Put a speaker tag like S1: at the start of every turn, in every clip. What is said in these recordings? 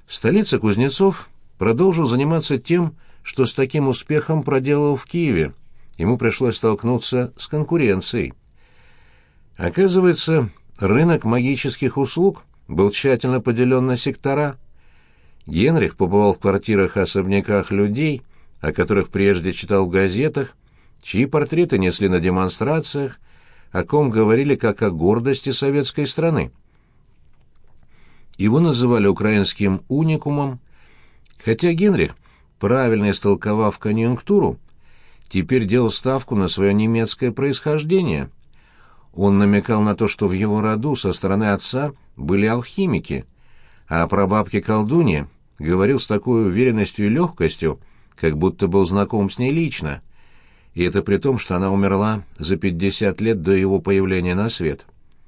S1: В столице Кузнецов продолжил заниматься тем, что с таким успехом проделал в Киеве. Ему пришлось столкнуться с конкуренцией. Оказывается, рынок магических услуг был тщательно поделен на сектора. Генрих побывал в квартирах и особняках людей, о которых прежде читал в газетах, чьи портреты несли на демонстрациях, о ком говорили как о гордости советской страны. Его называли украинским уникумом, хотя Генрих, правильно истолковав конъюнктуру, теперь делал ставку на свое немецкое происхождение. Он намекал на то, что в его роду со стороны отца были алхимики, а про бабки-колдуньи говорил с такой уверенностью и легкостью, как будто был знаком с ней лично, и это при том, что она умерла за 50 лет до его появления на свет.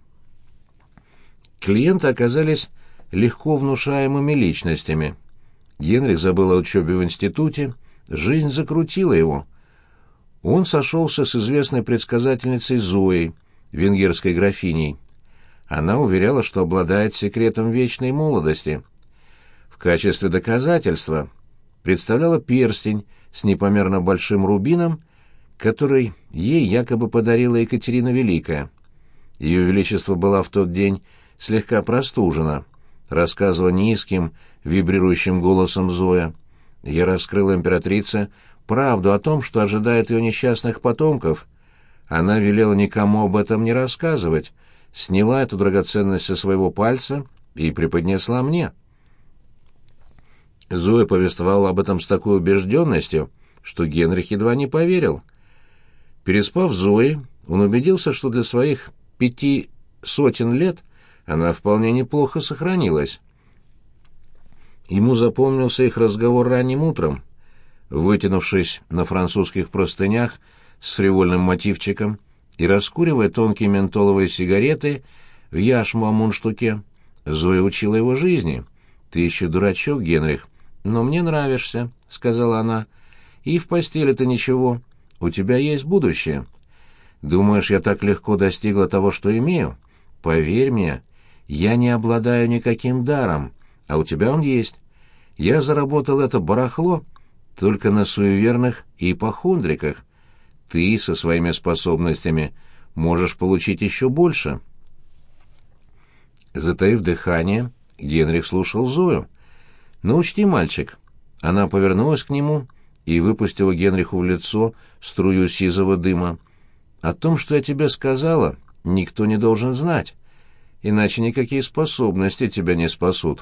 S1: Клиенты оказались легко внушаемыми личностями. Генрих забыл о учебе в институте, жизнь закрутила его. Он сошелся с известной предсказательницей Зоей, венгерской графиней. Она уверяла, что обладает секретом вечной молодости. В качестве доказательства представляла перстень с непомерно большим рубином, который ей якобы подарила Екатерина Великая. Ее Величество была в тот день слегка простужена, рассказывала низким, вибрирующим голосом Зоя. Я раскрыла императрице правду о том, что ожидает ее несчастных потомков. Она велела никому об этом не рассказывать, сняла эту драгоценность со своего пальца и преподнесла мне. Зоя повествовала об этом с такой убежденностью, что Генрих едва не поверил. Переспав с Зоей, он убедился, что для своих 500 лет она вполне неплохо сохранилась. Ему запомнился их разговор ранним утром. Вытянувшись на французских простынях с фривольным мотивчиком и раскуривая тонкие ментоловые сигареты в яшму о мундштуке, Зоя учила его жизни. «Ты еще дурачок, Генрих, но мне нравишься», — сказала она. «И в постели-то ничего. У тебя есть будущее. Думаешь, я так легко достигла того, что имею? Поверь мне, я не обладаю никаким даром, а у тебя он есть. Я заработал это барахло только на суеверных и ипохондриках. Ты со своими способностями можешь получить еще больше». Затаив дыхание, Генрих слушал Зою. «Ну, учти, мальчик». Она повернулась к нему и выпустила Генриху в лицо струю сизого дыма. «О том, что я тебе сказала, никто не должен знать, иначе никакие способности тебя не спасут».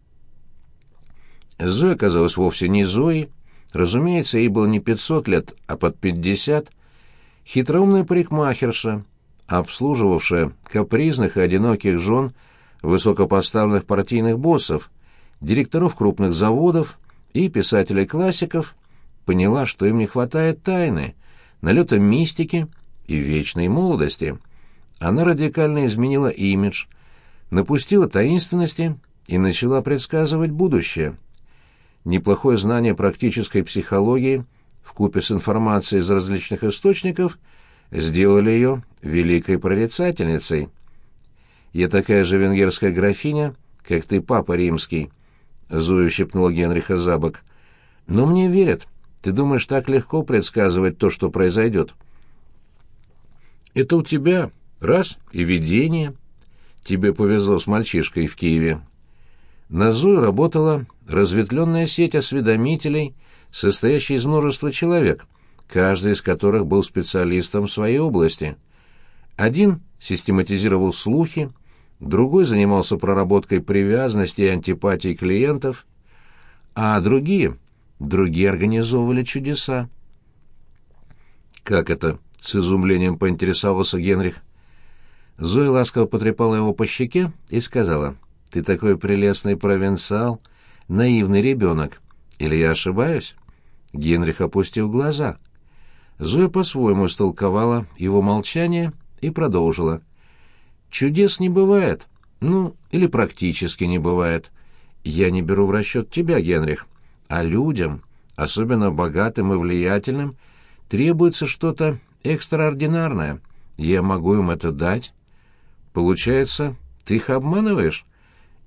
S1: Зоя оказалась вовсе не Зоей. Разумеется, ей было не 500 лет, а под 50. Хитроумная парикмахерша, обслуживавшая капризных и одиноких жен высокопоставленных партийных боссов, директоров крупных заводов и писателей-классиков, поняла, что им не хватает тайны, налета мистики и вечной молодости. Она радикально изменила имидж, напустила таинственности и начала предсказывать будущее. Неплохое знание практической психологии вкупе с информацией из различных источников сделали ее великой прорицательницей. «Я такая же венгерская графиня, как ты, папа римский», — Зоя щипнула Генриха за бок. «Но мне верят. Ты думаешь, так легко предсказывать то, что произойдет?» «Это у тебя раз и видение. Тебе повезло с мальчишкой в Киеве». На Зою работала разветвленная сеть осведомителей, состоящая из множества человек, каждый из которых был специалистом в своей области. Один систематизировал слухи, другой занимался проработкой привязанности и антипатии клиентов, а другие организовывали чудеса. «Как это?» — с изумлением поинтересовался Генрих. Зоя ласково потрепала его по щеке и сказала: «Ты такой прелестный провинциал, наивный ребенок. Или я ошибаюсь?» Генрих опустил глаза. Зоя по-своему истолковала его молчание и продолжила: «Чудес не бывает. Ну, или практически не бывает. Я не беру в расчет тебя, Генрих. А людям, особенно богатым и влиятельным, требуется что-то экстраординарное. Я могу им это дать. Получается, ты их обманываешь?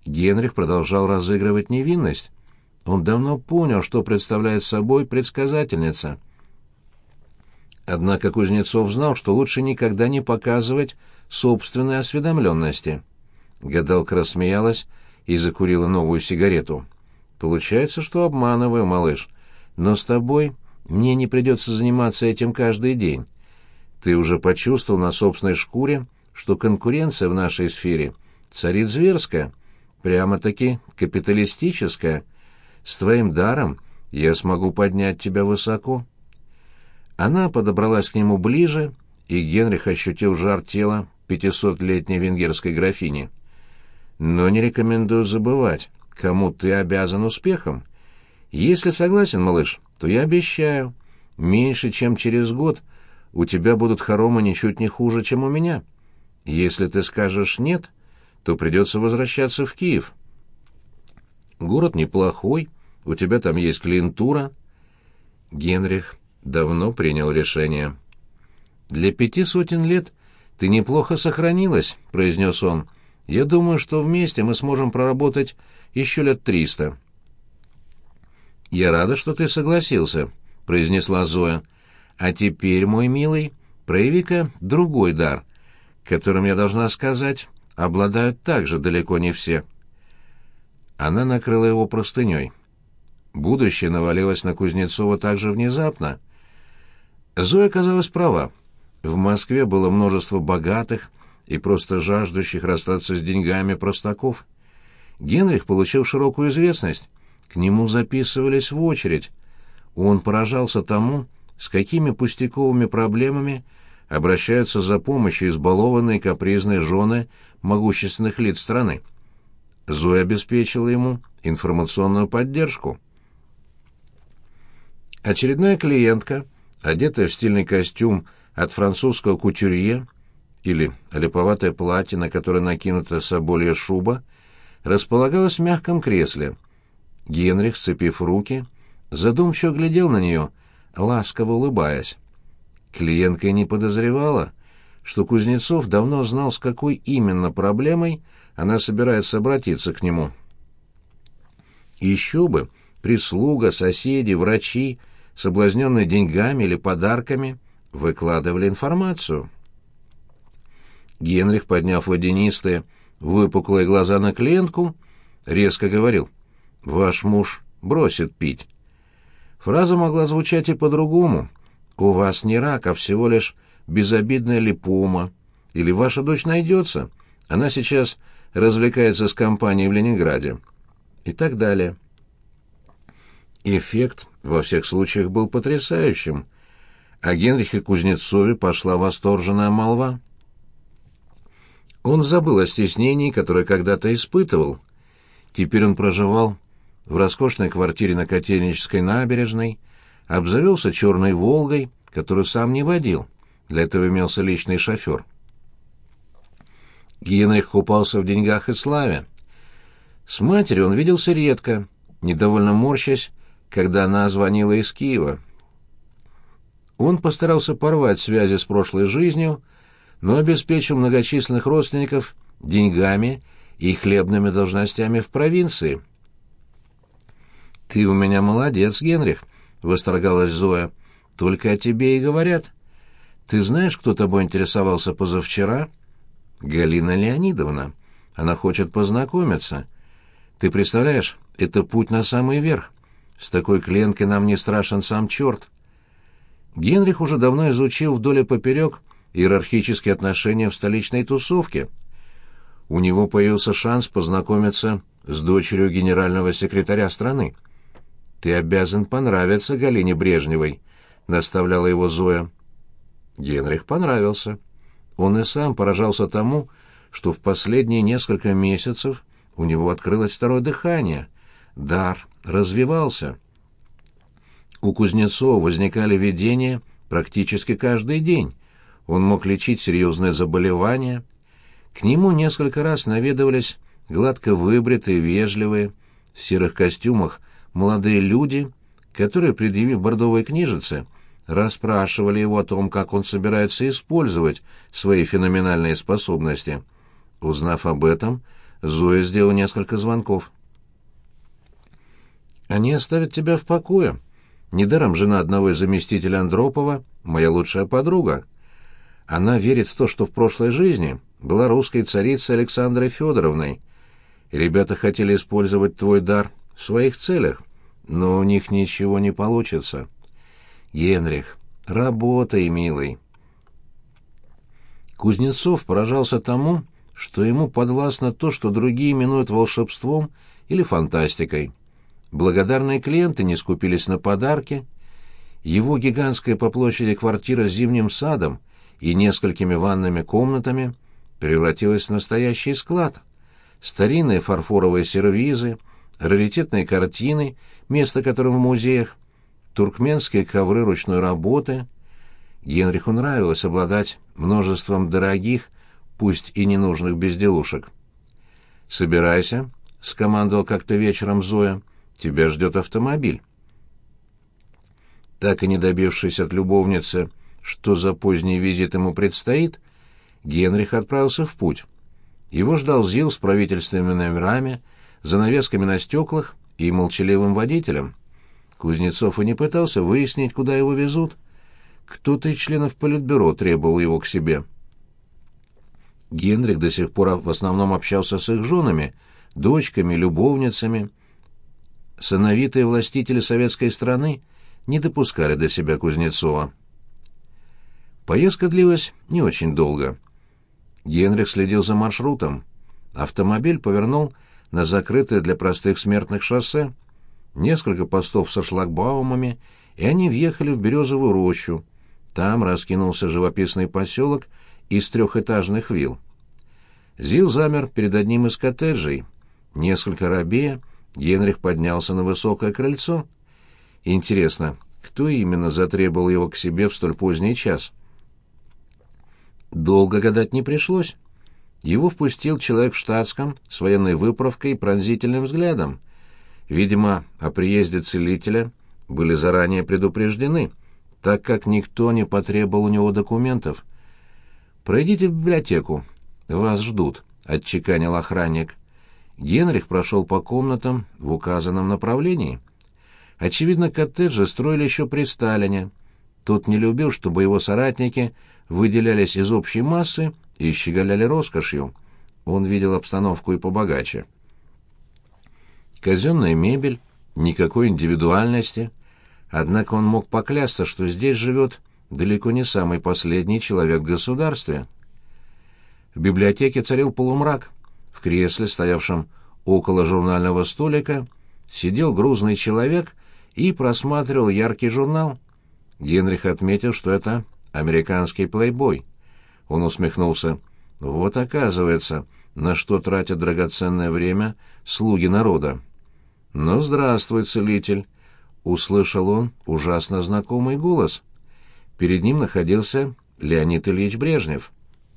S1: Генрих продолжал разыгрывать невинность. Он давно понял, что представляет собой предсказательница. Однако Кузнецов знал, что лучше никогда не показывать собственной осведомленности. Гадалка рассмеялась и закурила новую сигарету. «Получается, что обманываю, малыш, но с тобой мне не придется заниматься этим каждый день. Ты уже почувствовал на собственной шкуре, что конкуренция в нашей сфере царит зверская, прямо-таки капиталистическая. С твоим даром я смогу поднять тебя высоко». Она подобралась к нему ближе, и Генрих ощутил жар тела 500-летней венгерской графини. «Но не рекомендую забывать, кому ты обязан успехом. Если согласен, малыш, то я обещаю, меньше чем через год у тебя будут хоромы ничуть не хуже, чем у меня. Если ты скажешь «нет», то придется возвращаться в Киев. Город неплохой, у тебя там есть клиентура». Генрих давно принял решение. «Для 500 лет ты неплохо сохранилась», — произнес он. «Я думаю, что вместе мы сможем проработать еще лет 300». «Я рада, что ты согласился», — произнесла Зоя. «А теперь, мой милый, прояви-ка другой дар, которым, я должна сказать, обладают также далеко не все». Она накрыла его простыней. Будущее навалилось на Кузнецова так же внезапно. Зоя оказалась права. В Москве было множество богатых и просто жаждущих расстаться с деньгами простаков. Генрих получил широкую известность. К нему записывались в очередь. Он поражался тому, с какими пустяковыми проблемами обращаются за помощью избалованные капризные жены могущественных лиц страны. Зоя обеспечила ему информационную поддержку. Очередная клиентка, одетая в стильный костюм от французского кутюрье или липоватое платье, на которое накинута соболья шуба, располагалась в мягком кресле. Генрих, сцепив руки, задумчиво глядел на нее, ласково улыбаясь. Клиентка и не подозревала, что Кузнецов давно знал, с какой именно проблемой она собирается обратиться к нему. Еще бы, прислуга, соседи, врачи, соблазненные деньгами или подарками, выкладывали информацию. Генрих, подняв водянистые, выпуклые глаза на клиентку, резко говорил: «Ваш муж бросит пить». Фраза могла звучать и по-другому. «У вас не рак, а всего лишь безобидная липома». Или «Ваша дочь найдется. Она сейчас развлекается с компанией в Ленинграде». И так далее. Эффект во всех случаях был потрясающим. О Генрихе Кузнецове пошла восторженная молва. Он забыл о стеснении, которое когда-то испытывал. Теперь он проживал в роскошной квартире на Котельнической набережной, обзавелся черной «Волгой», которую сам не водил. Для этого имелся личный шофер. Генрих купался в деньгах и славе. С матерью он виделся редко, недовольно морщась, когда она звонила из Киева. Он постарался порвать связи с прошлой жизнью, но обеспечил многочисленных родственников деньгами и хлебными должностями в провинции. «Ты у меня молодец, Генрих», — восторгалась Зоя. «Только о тебе и говорят. Ты знаешь, кто тобой интересовался позавчера?» «Галина Леонидовна. Она хочет познакомиться. Ты представляешь, это путь на самый верх. С такой клиенткой нам не страшен сам черт». Генрих уже давно изучил вдоль и поперек иерархические отношения в столичной тусовке. У него появился шанс познакомиться с дочерью генерального секретаря страны. «Ты обязан понравиться Галине Брежневой», — наставляла его Зоя. Генрих понравился. Он и сам поражался тому, что в последние несколько месяцев у него открылось второе дыхание. Дар развивался. У Кузнецова возникали видения практически каждый день. Он мог лечить серьезные заболевания. К нему несколько раз наведывались гладко выбритые, вежливые, в серых костюмах молодые люди, которые, предъявив бордовые книжицы, расспрашивали его о том, как он собирается использовать свои феноменальные способности. Узнав об этом, Зоя сделала несколько звонков. «Они оставят тебя в покое. Недаром жена одного из заместителей Андропова — моя лучшая подруга. Она верит в то, что в прошлой жизни была русской царицей Александрой Федоровной. И ребята хотели использовать твой дар в своих целях, но у них ничего не получится. Генрих, работай, милый». Кузнецов поражался тому, что ему подвластно то, что другие именуют волшебством или фантастикой. Благодарные клиенты не скупились на подарки. Его гигантская по площади квартира с зимним садом и несколькими ванными комнатами превратилась в настоящий склад. Старинные фарфоровые сервизы, раритетные картины, место которым в музеях, туркменские ковры ручной работы. Генриху нравилось обладать множеством дорогих, пусть и ненужных безделушек. «Собирайся», — скомандовал как-то вечером Зоя, — «тебя ждет автомобиль». Так и не добившись от любовницы, что за поздний визит ему предстоит, Генрих отправился в путь. Его ждал ЗИЛ с правительственными номерами, занавесками на стеклах и молчаливым водителем. Кузнецов и не пытался выяснить, куда его везут. Кто-то из членов политбюро требовал его к себе. Генрих до сих пор в основном общался с их женами, дочками, любовницами. Сыновитые властители советской страны не допускали до себя Кузнецова. Поездка длилась не очень долго. Генрих следил за маршрутом. Автомобиль повернул на закрытое для простых смертных шоссе. Несколько постов со шлагбаумами, и они въехали в Березовую рощу. Там раскинулся живописный поселок из трехэтажных вилл. ЗИЛ замер перед одним из коттеджей. Несколько робея, Генрих поднялся на высокое крыльцо. Интересно, кто именно затребовал его к себе в столь поздний час? Долго гадать не пришлось. Его впустил человек в штатском с военной выправкой и пронзительным взглядом. Видимо, о приезде целителя были заранее предупреждены, так как никто не потребовал у него документов. «Пройдите в библиотеку. Вас ждут», — отчеканил охранник. Генрих прошел по комнатам в указанном направлении. Очевидно, коттеджи строили еще при Сталине. Тот не любил, чтобы его соратники выделялись из общей массы и щеголяли роскошью. Он видел обстановку и побогаче. Казенная мебель, никакой индивидуальности. Однако он мог поклясться, что здесь живет далеко не самый последний человек в государстве. В библиотеке царил полумрак. В кресле, стоявшем около журнального столика, сидел грузный человек и просматривал яркий журнал. Генрих отметил, что это американский плейбой. Он усмехнулся. Вот оказывается, на что тратят драгоценное время слуги народа. «Ну, здравствуй, целитель!» — услышал он ужасно знакомый голос. Перед ним находился Леонид Ильич Брежнев.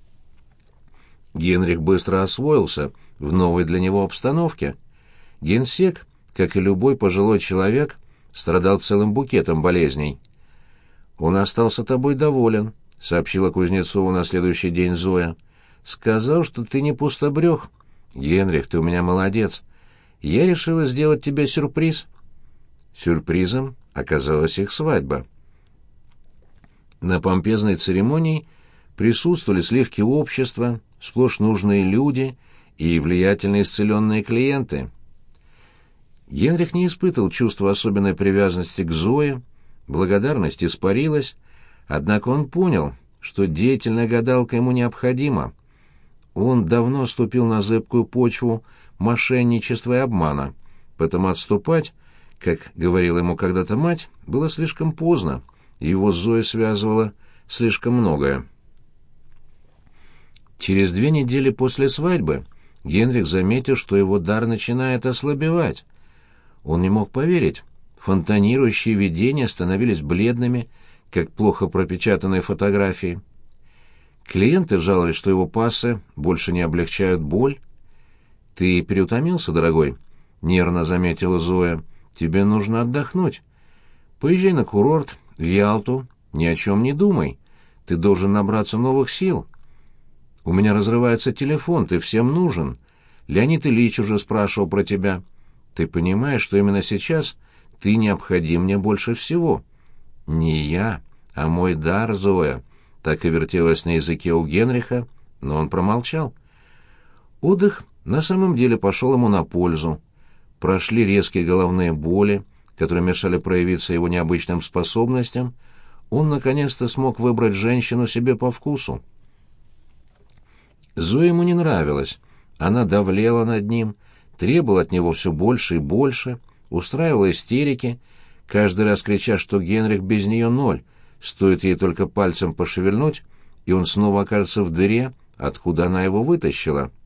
S1: Генрих быстро освоился в новой для него обстановке. Генсек, как и любой пожилой человек, страдал целым букетом болезней. «Он остался тобой доволен», — сообщила Кузнецову на следующий день Зоя. «Сказал, что ты не пустобрех. Генрих, ты у меня молодец. Я решила сделать тебе сюрприз». Сюрпризом оказалась их свадьба. На помпезной церемонии присутствовали сливки общества, сплошь нужные люди и влиятельные исцеленные клиенты. Генрих не испытывал чувства особенной привязанности к Зое, благодарность испарилась, однако он понял, что деятельная гадалка ему необходима. Он давно ступил на зыбкую почву мошенничества и обмана, потому отступать, как говорила ему когда-то мать, было слишком поздно, его с Зоей связывало слишком многое. Через 2 недели после свадьбы Генрих заметил, что его дар начинает ослабевать. Он не мог поверить. Фонтанирующие видения становились бледными, как плохо пропечатанные фотографии. Клиенты жаловались, что его пассы больше не облегчают боль. «Ты переутомился, дорогой?» — нервно заметила Зоя. «Тебе нужно отдохнуть. Поезжай на курорт, в Ялту, ни о чем не думай. Ты должен набраться новых сил. У меня разрывается телефон, ты всем нужен. Леонид Ильич уже спрашивал про тебя. Ты понимаешь, что именно сейчас ты необходим мне больше всего? Не я, а мой дар, Зоя. Так и вертелось на языке у Генриха, но он промолчал. Отдых на самом деле пошел ему на пользу. Прошли резкие головные боли, которые мешали проявиться его необычным способностям. Он наконец-то смог выбрать женщину себе по вкусу. Зоя ему не нравилась. Она давлела над ним, требовала от него все больше и больше, устраивала истерики, каждый раз крича, что Генрих без нее ноль, стоит ей только пальцем пошевельнуть, и он снова окажется в дыре, откуда она его вытащила.